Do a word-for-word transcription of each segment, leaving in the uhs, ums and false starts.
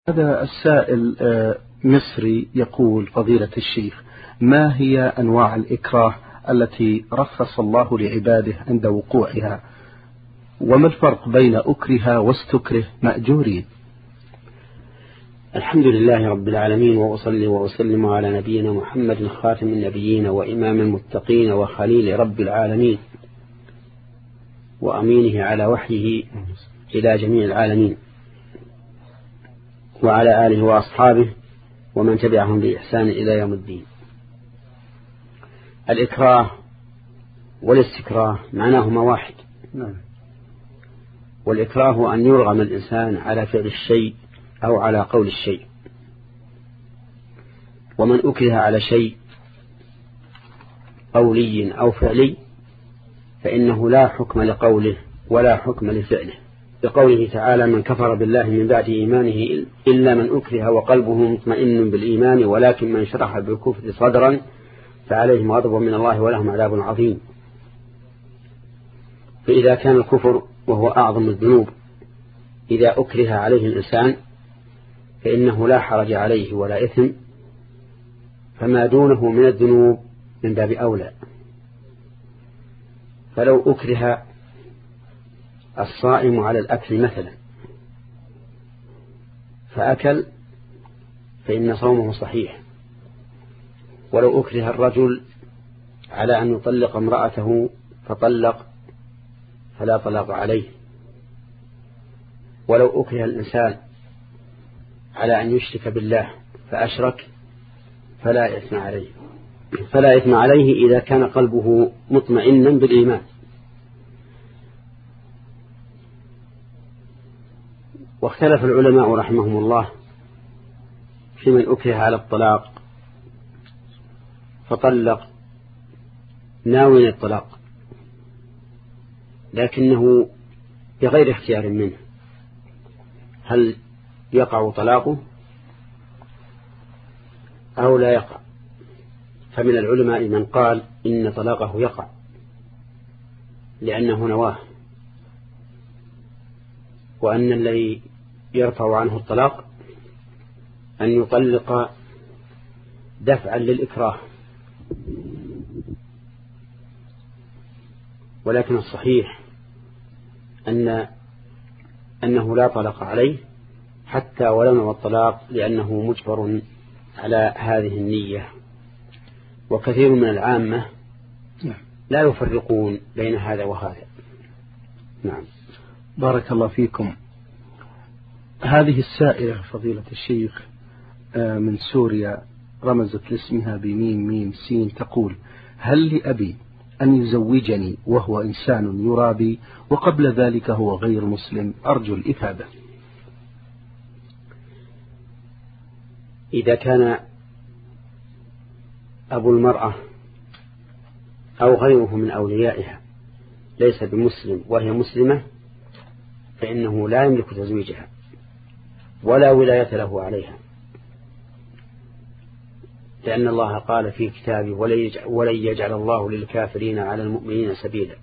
هذا السائل مصري يقول: فضيلة الشيخ، ما هي أنواع الإكراه التي رخص الله لعباده عند وقوعها؟ وما الفرق بين أكره واستكره مأجورين؟ الحمد لله رب العالمين، وأصلي وأسلم على نبينا محمد خاتم النبيين وإمام المتقين وخليل رب العالمين وأمينه على وحيه إلى جميع العالمين، وعلى آله وأصحابه ومن تبعهم بإحسان إلى يوم الدين. الإكراه والاستكراه معناهما واحد. والإكراه أن يرغم الإنسان على فعل الشيء أو على قول الشيء. ومن أكره على شيء قولي أو فعلي فإنه لا حكم لقوله ولا حكم لفعله، بقوله تعالى: من كفر بالله من بعد إيمانه إلا من أكره وقلبه مطمئن بالإيمان ولكن من شرح بالكفر صدرا فعليهم غضب من الله ولهم عذاب عظيم. فإذا كان الكفر وهو أعظم الذنوب إذا أكره عليه الإنسان فإنه لا حرج عليه ولا إثم، فما دونه من الذنوب من باب أولى. فلو أكره الصائم على الأكل مثلا فأكل فإن صومه صحيح، ولو أكره الرجل على أن يطلق امرأته فطلق فلا طلاق عليه، ولو أكره الإنسان على أن يشرك بالله فأشرك فلا إثم عليه فلا إثم عليه إذا كان قلبه مطمئنا بالإيمان. واختلف العلماء رحمهم الله في من أكره على الطلاق فطلق ناوي الطلاق لكنه بغير اختيار منه، هل يقع طلاقه أو لا يقع؟ فمن العلماء من قال إن طلاقه يقع لأنه نواه، وأن الذي يرفع عنه الطلاق أن يطلق دفعا للإكراه. ولكن الصحيح أن أنه لا طلاق عليه حتى ولو نوى الطلاق، لأنه مجبر على هذه النية. وكثير من العامة لا يفرقون بين هذا وهذا. نعم. بارك الله فيكم. هذه السائلة فضيلة الشيخ من سوريا رمزت لاسمها بميم ميم سين، تقول: هل لأبي أن يزوجني وهو إنسان يرابي وقبل ذلك هو غير مسلم؟ أرجو الإفادة. إذا كان أبو المرأة أو غيره من أوليائها ليس بمسلم وهي مسلمة فإنه لا يملك تزويجها ولا ولاية له عليها، لأن الله قال في كتابه: ولن يجعل الله للكافرين على المؤمنين سبيلا.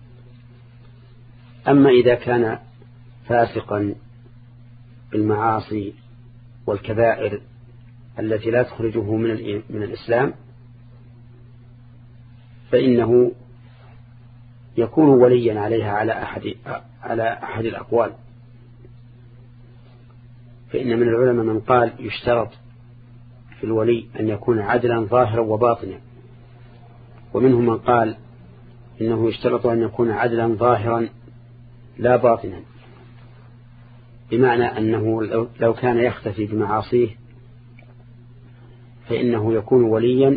أما إذا كان فاسقا بالمعاصي والكبائر التي لا تخرجه من من الإسلام فإنه يكون وليا عليها على أحد على أحد الأقوال. فإن من العلماء من قال يشترط في الولي أن يكون عدلا ظاهرا وباطنا، ومنهم من قال إنه يشترط أن يكون عدلا ظاهرا لا باطنا، بمعنى أنه لو كان يختفي بمعاصيه فإنه يكون وليا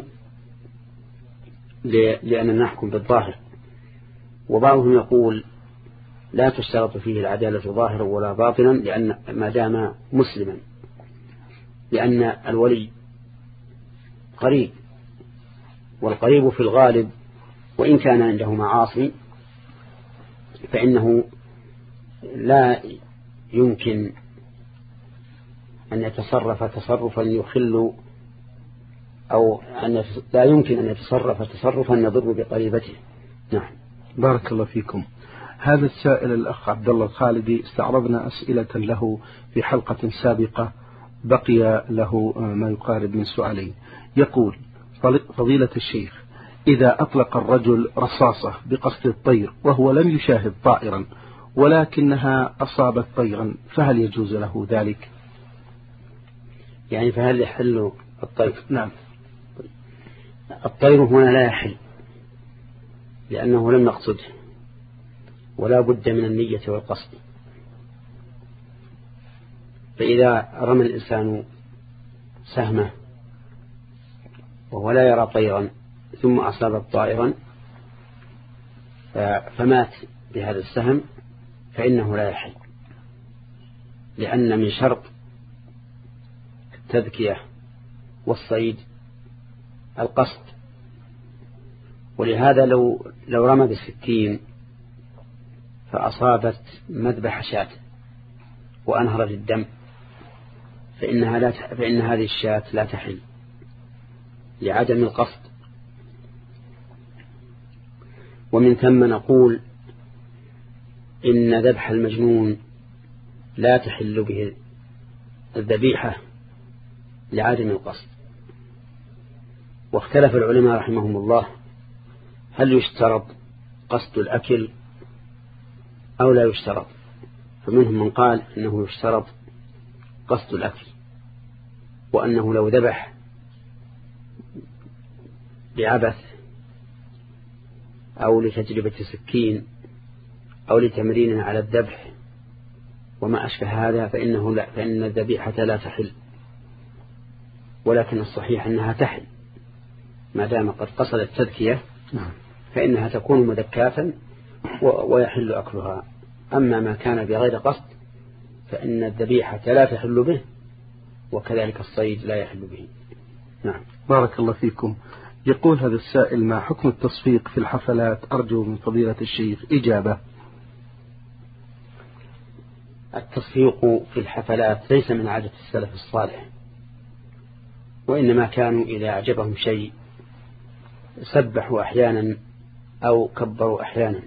لأننا نحكم بالظاهر. وبعضهم يقول لا تشترط فيه العدالة ظاهرا ولا باطنا لأن ما دام مسلما، لأن الولي قريب، والقريب في الغالب وإن كان عنده معاصي فإنه لا يمكن أن يتصرف تصرفا يخل أو أن لا يمكن أن يتصرف تصرفا يضر بقريبته. نعم. بارك الله فيكم. هذا السائل الأخ عبد الله الخالدي استعرضنا أسئلة له في حلقة سابقة بقي له ما يقارب من سؤالين. يقول فضيلة الشيخ: إذا أطلق الرجل رصاصة بقصد الطير وهو لم يشاهد طائرا ولكنها أصابت طيرا، فهل يجوز له ذلك؟ يعني فهل يحل الطير؟ نعم. الطير هنا لا يحل لأنه لم نقصده، ولا بد من النية والقصد. فإذا رمى الإنسان سهمه وهو لا يرى طيرا ثم أصاب طائرا فمات بهذا السهم فإنه لا يحل، لأن من شرط التذكية والصيد القصد. ولهذا لو لو رمى بالسكين فأصابت مذبح شاة وأنهرت الدم فإنها لا تح... فإن هذه الشاة لا تحل لعدم القصد. ومن ثم نقول إن ذبح المجنون لا تحل به الذبيحة لعدم القصد. واختلف العلماء رحمهم الله هل يشترط قصد الأكل أو لا يشترط، فمنهم من قال إنه يشترط قصد الأكل، وأنه لو ذبح بعبث أو لتجربة سكين أو لتمرين على الذبح وما أشبه هذا فإنه لا فإن الذبيحة لا تحل. ولكن الصحيح أنها تحل ما دام قد قصد التذكية فإنها تكون مذكاة ويحل أكلها. أما ما كان بغير قصد فإن الذبيحة لا تحل به، وكذلك الصيد لا يحل به. نعم. بارك الله فيكم. يقول هذا السائل: ما حكم التصفيق في الحفلات؟ أرجو من فضيلة الشيخ إجابة. التصفيق في الحفلات ليس من عادة السلف الصالح، وإنما كانوا إذا أعجبهم شيء سبحوا أحيانا أو كبروا أحيانا،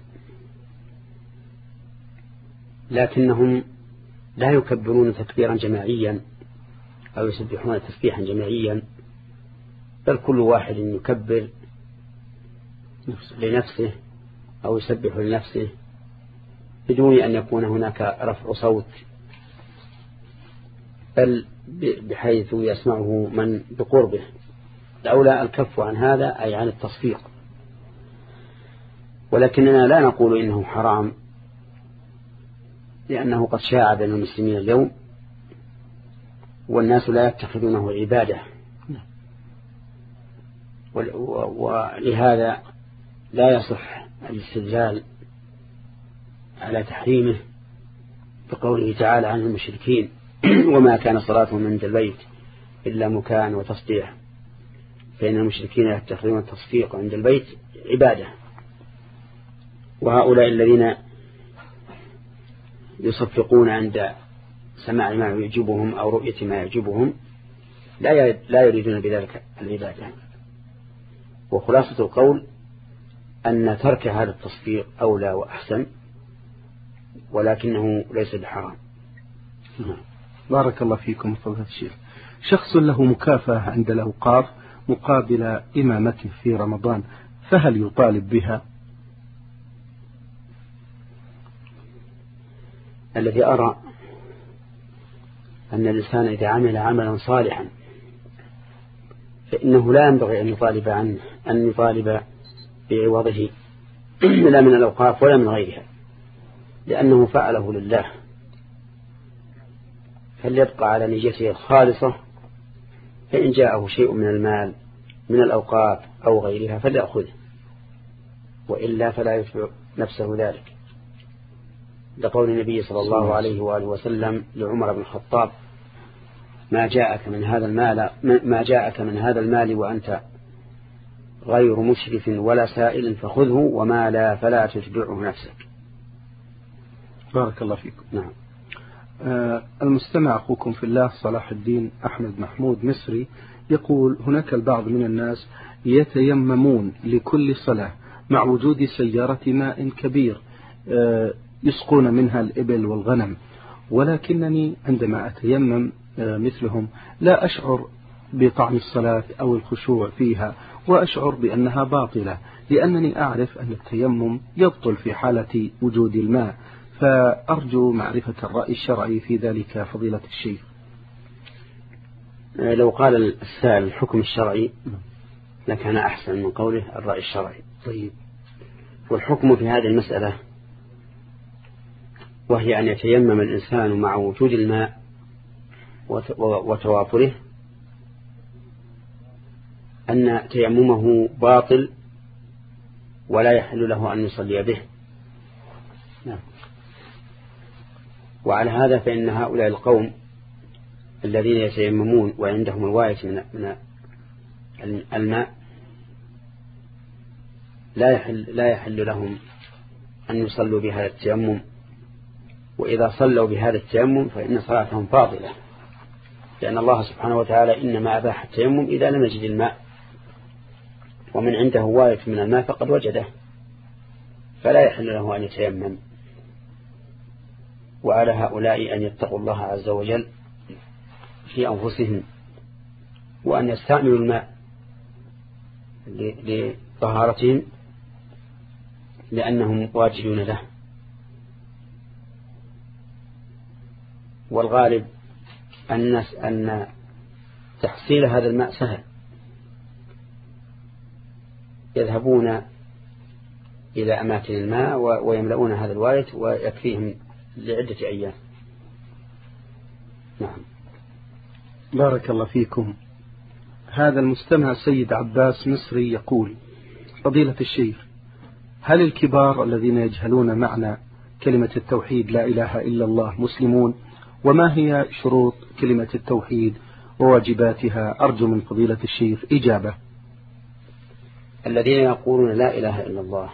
لكنهم لا يكبرون تكبيرا جماعيا أو يسبحون تسبيحا جماعيا، بل كل واحد يكبر لنفسه أو يسبح لنفسه بدون أن يكون هناك رفع صوت، بل بحيث يسمعه من بقربه. الأولى الكف عن هذا أي عن التصفيق. ولكننا لا نقول إنه حرام، لأنه قد شاع بين المسلمين اليوم والناس لا يتخذونه عبادة، ولهذا لا يصح الاستدلال على تحريمه بقوله تعالى عن المشركين: وما كان صلاتهم عند البيت إلا مكاء وتصديع، فإن المشركين يتخذون التصفيق عند البيت عبادة. وهؤلاء الذين يصفقون عند سماع ما يعجبهم أو رؤية ما يعجبهم لا يريدون بذلك العبادة. وخلاصة القول أن ترك هذا التصفيق أولى وأحسن، ولكنه ليس بحرام. بارك الله فيكم فضيلة الشيخ. شخص له مكافأة عند الأوقاف مقابل إمامته في رمضان، فهل يطالب بها؟ الذي أرى أن الإنسان إذا عمل عملا صالحا فإنه لا ينبغي أن يطالب عنه أن يطالب بعوضه لا من الأوقاف ولا من غيرها، لأنه فعله لله، فليبقى على نيته الخالصة. فإن جاءه شيء من المال من الأوقاف أو غيرها فليأخذه، وإلا فلا يتبع نفسه ذلك، لقول النبي صلى الله عليه وآله وسلم لعمر بن الخطاب: ما جاءك من هذا المال ما جاءك من هذا المال وأنت غير مشرف ولا سائل فخذه، وما لا فلا تتبعه نفسك. بارك الله فيكم. نعم. آه المستمع أخوكم في الله صلاح الدين أحمد محمود مصري يقول: هناك البعض من الناس يتيممون لكل صلاة مع وجود سيارة ماء كبير آه يسقون منها الإبل والغنم، ولكنني عندما أتيمم مثلهم لا أشعر بطعم الصلاة أو الخشوع فيها، وأشعر بأنها باطلة، لأنني أعرف أن التيمم يبطل في حالة وجود الماء. فأرجو معرفة الرأي الشرعي في ذلك فضيلة الشيخ. لو قال السائل الحكم الشرعي لكان أحسن من قوله الرأي الشرعي. طيب. والحكم في هذه المسألة وهي أن يتيمم الإنسان مع وجود الماء وتوافره أن تيممه باطل ولا يحل له أن يصلي به. وعلى هذا فإن هؤلاء القوم الذين يتيممون وعندهم الواية من الماء لا يحل, لا يحل لهم أن يصلوا بهذا التيمم، وإذا صلوا بهذا التيمم فإن صلاتهم باطلة، لأن الله سبحانه وتعالى إنما أباح التيمم إذا لم يجد الماء، ومن عنده واية من الماء فقد وجده، فلا يحل له أن يتيمم. وعلى هؤلاء أن يتقوا الله عز وجل في أنفسهم، وأن يستعملوا الماء لطهارتهم لأنهم واجدون له. والغالب الناس أن تحصيل هذا الماء سهل، يذهبون إلى أماكن الماء ويملؤون هذا الوايت ويكفيهم لعدة أيام. نعم. بارك الله فيكم. هذا المستمع سيد عباس مصري يقول: فضيلة الشيخ، هل الكبار الذين يجهلون معنى كلمة التوحيد لا إله إلا الله مسلمون؟ وما هي شروط كلمة التوحيد وواجباتها؟ أرجو من فضيلة الشيخ إجابة. الذين يقولون لا إله إلا الله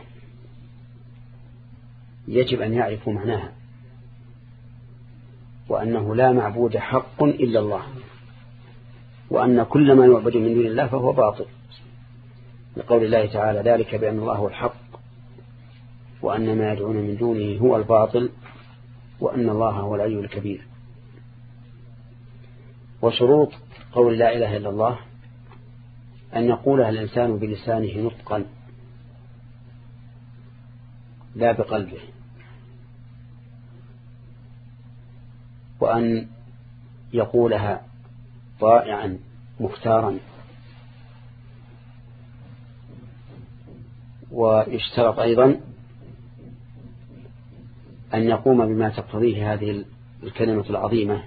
يجب أن يعرفوا معناها، وأنه لا معبود حق إلا الله، وأن كل ما يعبد من دون الله فهو باطل، لقول الله تعالى: ذلك بأن الله هو الحق وأن ما يدعون من دونه هو الباطل وأن الله هو العلي الكبير. وشروط قول لا إله إلا الله أن يقولها الإنسان بلسانه نطقا لا بقلبه، وأن يقولها طائعا مختارا، ويشترط أيضا أن يقوم بما تقتضيه هذه الكلمة العظيمة.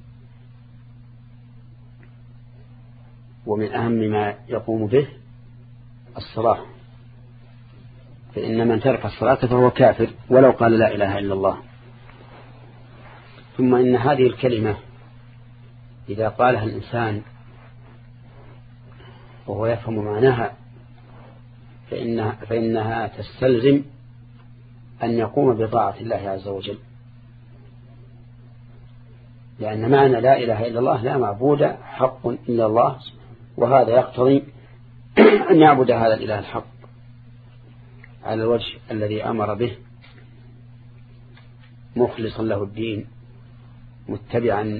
ومن أهم ما يقوم به الصلاة، فإن من ترك الصلاة فهو كافر ولو قال لا إله إلا الله. ثم إن هذه الكلمة إذا قالها الإنسان وهو يفهم معناها فإنها, فإنها تستلزم أن يقوم بطاعة الله عز وجل، لأن معنى لا إله إلا الله لا معبود حق إلا الله، وهذا يقتضي أن يعبد هذا الإله الحق على الوجه الذي أمر به مخلصا له الدين متبعا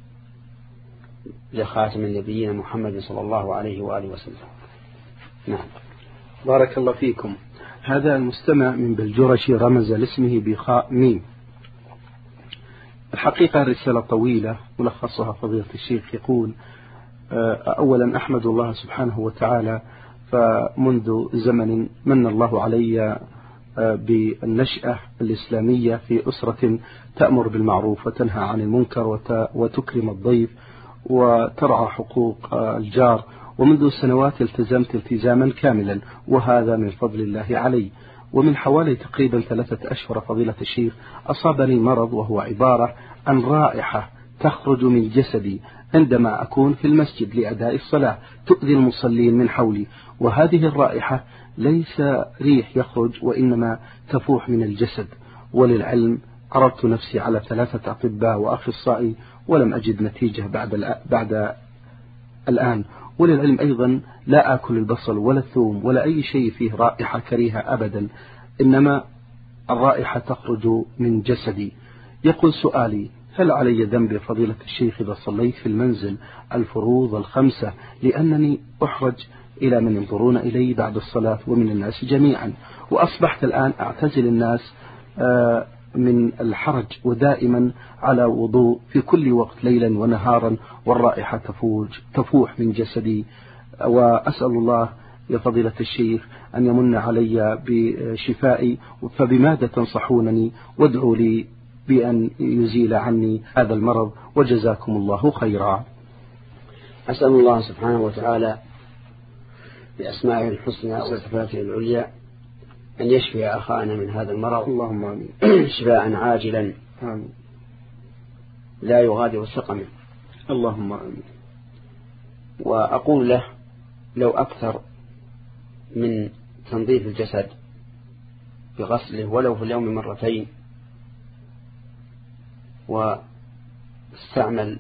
لخاتم النبيين محمد صلى الله عليه وآله وسلم. نعم. بارك الله فيكم. هذا المستمع من بلجرشي رمز لاسمه بخاء ميم. الحقيقة الرسالة طويلة ملخصها فضيلة الشيخ يقول: أولا أحمد الله سبحانه وتعالى، فمنذ زمن من الله علي بالنشأة الإسلامية في أسرة تأمر بالمعروف وتنهى عن المنكر وتكرم الضيف وترعى حقوق الجار، ومنذ سنوات التزمت التزاما كاملا، وهذا من فضل الله علي. ومن حوالي تقريبا ثلاثة أشهر فضيلة الشيخ أصابني مرض، وهو عبارة عن رائحة تخرج من جسدي عندما أكون في المسجد لأداء الصلاة تؤذي المصلين من حولي، وهذه الرائحة ليس ريح يخرج وإنما تفوح من الجسد. وللعلم عرضت نفسي على ثلاثة أطباء وأخصائي ولم أجد نتيجة بعد بعد الآن. وللعلم أيضا لا آكل البصل ولا الثوم ولا أي شيء فيه رائحة كريهة أبدا، إنما الرائحة تخرج من جسدي. يقول سؤالي: هل علي ذنب فضيلة الشيخ إذا صليت في المنزل الفروض الخمسة لأنني أحرج إلى من ينظرون إلي بعد الصلاة ومن الناس جميعا، وأصبحت الآن أعتزل الناس من الحرج ودائما على وضوء في كل وقت ليلا ونهارا والرائحة تفوج تفوح من جسدي، وأسأل الله يا فضيلة الشيخ أن يمن علي بشفائي، فبماذا تنصحونني؟ وادعوا لي بأن يزيل عني هذا المرض، وجزاكم الله خيرا. أسأل الله سبحانه وتعالى بأسمائه الحسنى وصفاته العليا أن يشفي أخانا من هذا المرض، اللهم آمين. شفاء عاجلا آمين. لا يغادر سقما، اللهم آمين. وأقول له لو أكثر من تنظيف الجسد بغسله ولو في اليوم مرتين، واستعمل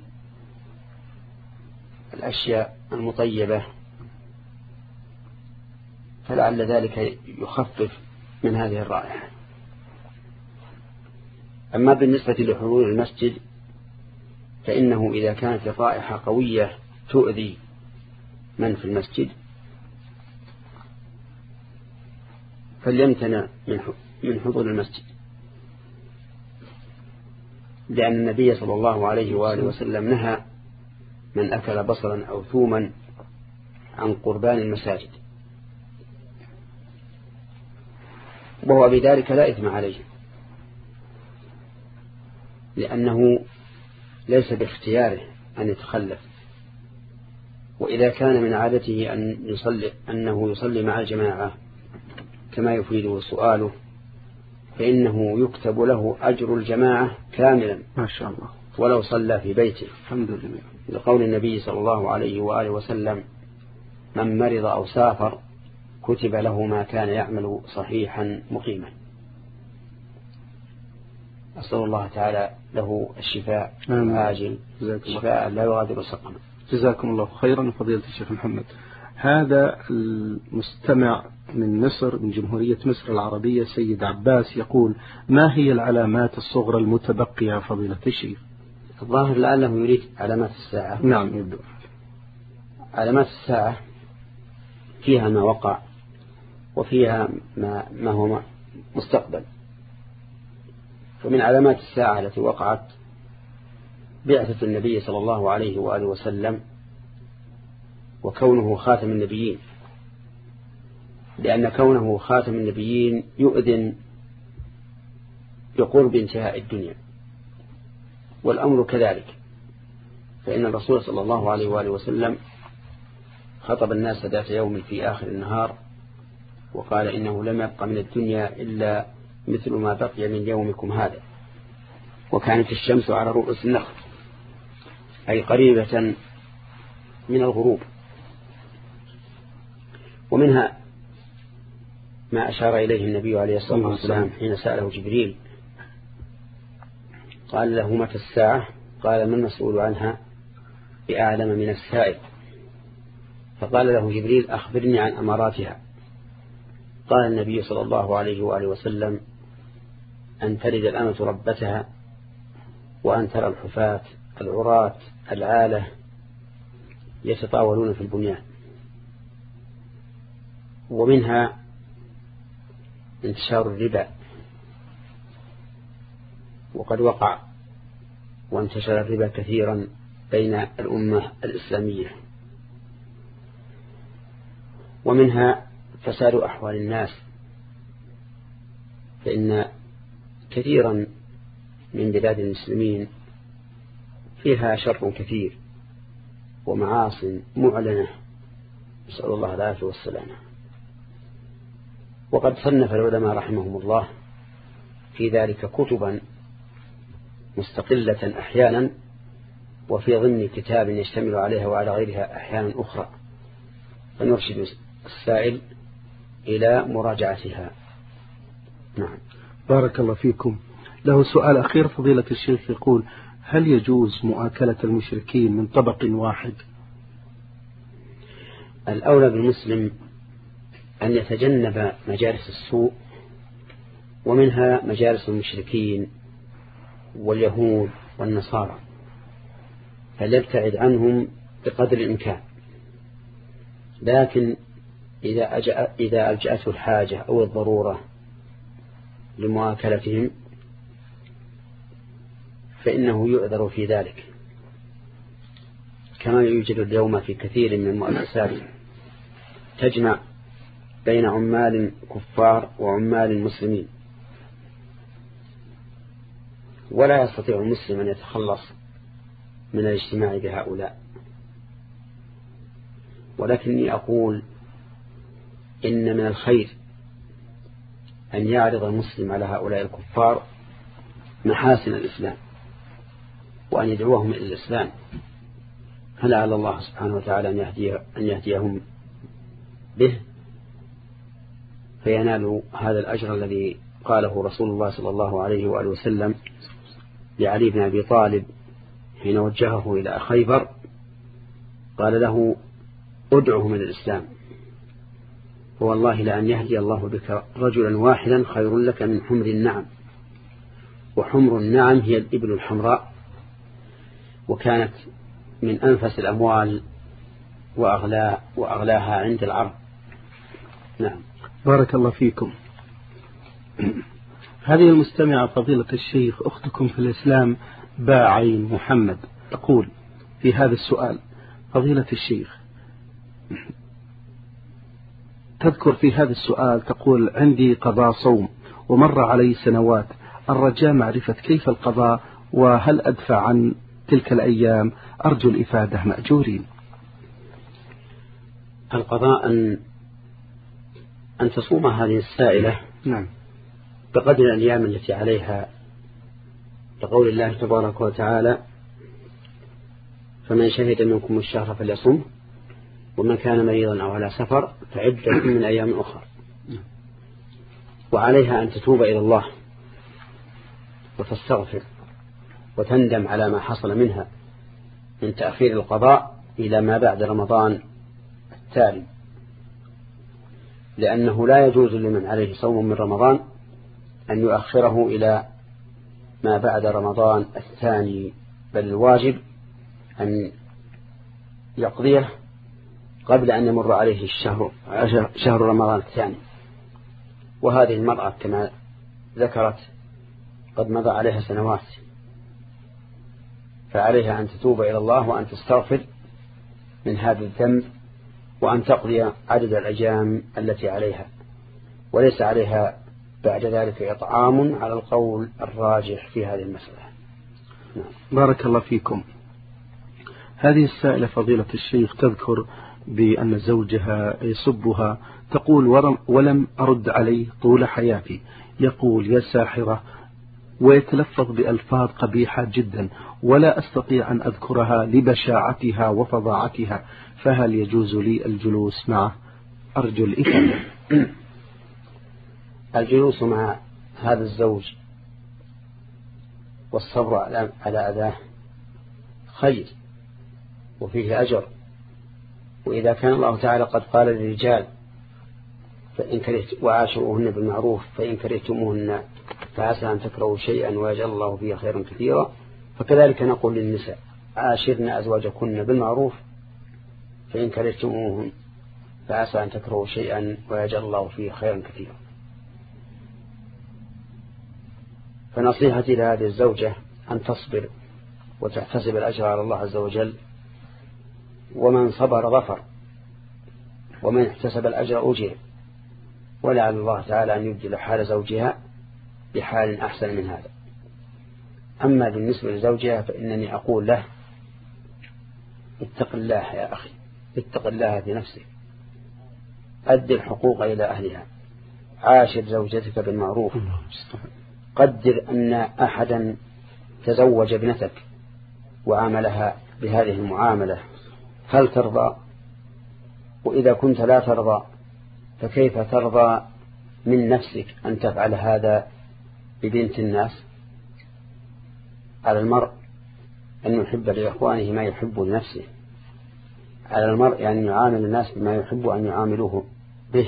الأشياء المطيبة، فلعل ذلك يخفف من هذه الرائحة. أما بالنسبة لحضور المسجد فإنه إذا كانت الرائحة قوية تؤذي من في المسجد فليمتنع من حضور المسجد، لأن النبي صلى الله عليه وآله وسلم نهى من أكل بصلا أو ثوما عن قربان المساجد، وهو بذلك لا إثم عليه، لأنه ليس باختياره أن يتخلف. وإذا كان من عادته أن يصلي أنه يصلي مع الجماعة كما يفيده سؤاله فإنه يكتب له أجر الجماعة كاملا ما شاء الله ولو صلى في بيته، الحمد لله، لقول النبي صلى الله عليه وآله وسلم: من مرض أو سافر كتب له ما كان يعمل صحيحا مقيما. أسأل الله تعالى له الشفاء العاجل، شفاء لا يغادر سقما. جزاكم الله خيرا فضيلة الشيخ محمد. هذا المستمع من مصر، من جمهورية مصر العربية، سيد عباس، يقول: ما هي العلامات الصغرى المتبقية فضيلة الشيخ؟ الظاهر لعله يريد علامات الساعة. نعم يبدو. علامات الساعة فيها ما وقع وفيها ما, ما هو مستقبل. فمن علامات الساعة التي وقعت بعثة النبي صلى الله عليه وآله وسلم وكونه خاتم النبيين، لأن كونه خاتم النبيين يؤذن بقرب انتهاء الدنيا، والأمر كذلك، فإن الرسول صلى الله عليه وآله وسلم خطب الناس ذات يوم في آخر النهار وقال: إنه لم يبق من الدنيا إلا مثل ما بقي من يومكم هذا. وكانت الشمس على رؤوس النخل، أي قريبة من الغروب. ومنها ما أشار إليه النبي عليه الصلاة والسلام حين سأله جبريل قال له: متى الساعة؟ قال: ما المسؤول عنها بأعلم من السائل. فقال له جبريل: أخبرني عن أماراتها. قال النبي صلى الله عليه وآله وسلم: أن تلد الأمة ربتها، وأن ترى الحفاة العراة العالة يتطاولون في البنيان. ومنها انتشار الربا، وقد وقع وانتشر الربا كثيرا بين الأمة الإسلامية. ومنها فساد أحوال الناس، فإن كثيرا من بلاد المسلمين فيها شر كثير ومعاص معلنة، نسأل الله العافية والسلامة. وقد صنف العلماء رحمهم الله في ذلك كتبا مستقلة أحيانا، وفي ضمن كتاب يشتمل عليها وعلى غيرها أحيانا أخرى، فنرشد السائل إلى مراجعتها. نعم. بارك الله فيكم. له سؤال أخير فضيلة الشيخ، يقول: هل يجوز مؤاكلة المشركين من طبق واحد؟ الأولى بالمسلم أن يتجنب مجالس السوء، ومنها مجالس المشركين واليهود والنصارى، فليبتعد عنهم بقدر الإمكان. لكن إذا أجأ إذا ألجأته الحاجة أو الضرورة لمؤاكلتهم فإنه يؤذر في ذلك، كما يوجد اليوم في كثير من المؤسسات تجمع بين عمال كفار وعمال مسلمين، ولا يستطيع المسلم أن يتخلص من الاجتماع بهؤلاء. ولكني أقول إن من الخير أن يعرض المسلم على هؤلاء الكفار محاسن الإسلام وأن يدعوهم إلى الإسلام، فلعل الله سبحانه وتعالى أن يهدي أن يهديهم به فينالوا هذا الأجر الذي قاله رسول الله صلى الله عليه وآله وسلم لعلي بن أبي طالب حين وجهه إلى خيبر، قال له ادعه من الإسلام، والله لأن يهدي الله بك رجلا واحدا خير لك من حمر النعم. وحمر النعم هي الإبل الحمراء، وكانت من أنفس الأموال وأغلى وأغلاها عند العرب. نعم. بارك الله فيكم. هذه المستمعة فضيلة الشيخ أختكم في الإسلام باعين محمد تقول في هذا السؤال: فضيلة الشيخ، تذكر في هذا السؤال تقول: عندي قضاء صوم ومر علي سنوات، الرجاء معرفة كيف القضاء وهل أدفع عن تلك الأيام؟ أرجو الإفادة مأجورين. القضاء أن أن تصوم هذه السائلة نعم بقدر الأيام التي عليها، لقول الله تبارك وتعالى: فمن شهد منكم الشهر فليصم، ومن كان مريضا أو على سفر فعدة من أيام أخرى. وعليها أن تتوب إلى الله وتستغفر وتندم على ما حصل منها من تأخير القضاء إلى ما بعد رمضان التالي، لأنه لا يجوز لمن عليه صوم من رمضان أن يؤخره إلى ما بعد رمضان الثاني، بل الواجب أن يقضيه قبل أن يمر عليه الشهر شهر رمضان الثاني. وهذه المرأة كما ذكرت قد مضى عليها سنوات، فعليها أن تتوب إلى الله وأن تستغفر من هذا الذنب وأن تقضي عدد الأيام التي عليها، وليس عليها بعد ذلك إطعام على القول الراجح في هذه المسألة. نعم. بارك الله فيكم. هذه السائلة فضيلة الشيخ تذكر بأن زوجها يسبها، تقول: ولم أرد عليه طول حياتي، يقول يا ساحرة، ويتلفظ بألفاظ قبيحة جدا ولا أستطيع أن أذكرها لبشاعتها وفظاعتها، فهل يجوز لي الجلوس معه؟ أرجو الإفادة. الجلوس مع هذا الزوج والصبر على أذاه خير وفيه أجر، وإذا كان الله تعالى قد قال للرجال: فإن كرهت وعاشروهن بالمعروف فإن كرهتموهن فعسى أن تكرهوا شيئا ويجعل الله فيه خيرا كثيرا، فكذلك نقول للنساء: عاشرن أزواجكن بالمعروف فإن كرهتموهن فعسى أن تكرهوا شيئا ويجعل الله فيه خيرا كثيرا. فنصيحتي لهذه الزوجة أن تصبر وتحتسب الأجر على الله عز وجل، ومن صبر ظفر، ومن احتسب الأجر أجر، ولعل الله تعالى أن يبدل حال زوجها بحال أحسن من هذا. أما بالنسبة لزوجها فإنني أقول له: اتق الله يا أخي، اتق الله في نفسك، أدي الحقوق إلى أهلها، عاشر زوجتك بالمعروف، قدر أن أحدا تزوج ابنتك وعاملها بهذه المعاملة، هل ترضى؟ وإذا كنت لا ترضى فكيف ترضى من نفسك أن تفعل هذا ببنت الناس؟ على المرء أن يحب لإخوانه ما يحب لنفسه، على المرء أن يعني يعامل الناس بما يحب أن يعاملوه به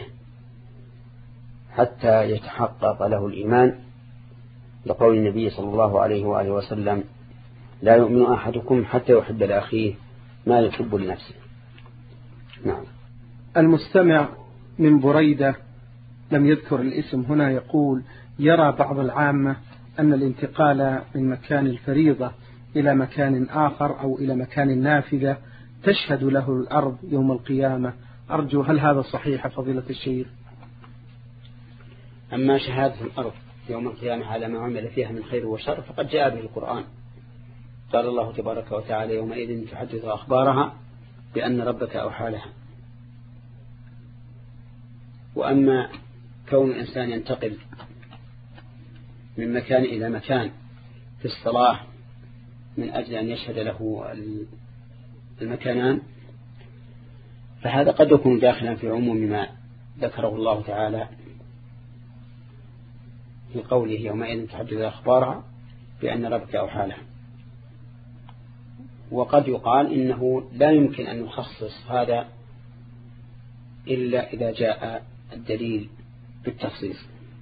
حتى يتحقق له الإيمان، لقول النبي صلى الله عليه وآله وسلم: لا يؤمن أحدكم حتى يحب لأخيه ما يحب لنفسه. نعم. المستمع من بريدة لم يذكر الاسم هنا يقول: يرى بعض العامة أن الانتقال من مكان الفريضة إلى مكان آخر أو إلى مكان نافذة تشهد له الأرض يوم القيامة، أرجو هل هذا صحيح فضيلة الشيخ؟ أما شهادة الأرض يوم القيامة على ما عمل فيها من خير وشر فقد جاء به القرآن. قال الله تبارك وتعالى: يومئذ تحدث أخبارها بأن ربك أوحى لها. وأما كون الإنسان ينتقل من مكان إلى مكان في الصلاة من أجل أن يشهد له المكانان فهذا قد يكون داخلا في عموم ما ذكره الله تعالى في قوله: يومئذ تحدث أخبارها بأن ربك أوحى لها. وقد يقال إنه لا يمكن أن نخصص هذا إلا إذا جاء الدليل بالتخصيص،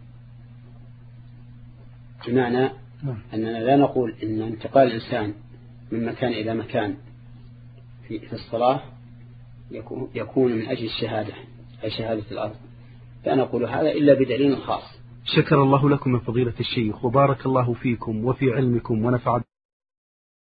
بمعنى أننا لا نقول إن انتقال الإنسان من مكان إلى مكان في الصلاة يكون من أجل الشهادة أي شهادة الأرض، لا نقول هذا إلا بدليل خاص. شكر الله لكم من فضيلة الشيخ وبارك الله فيكم وفي علمكم ونفع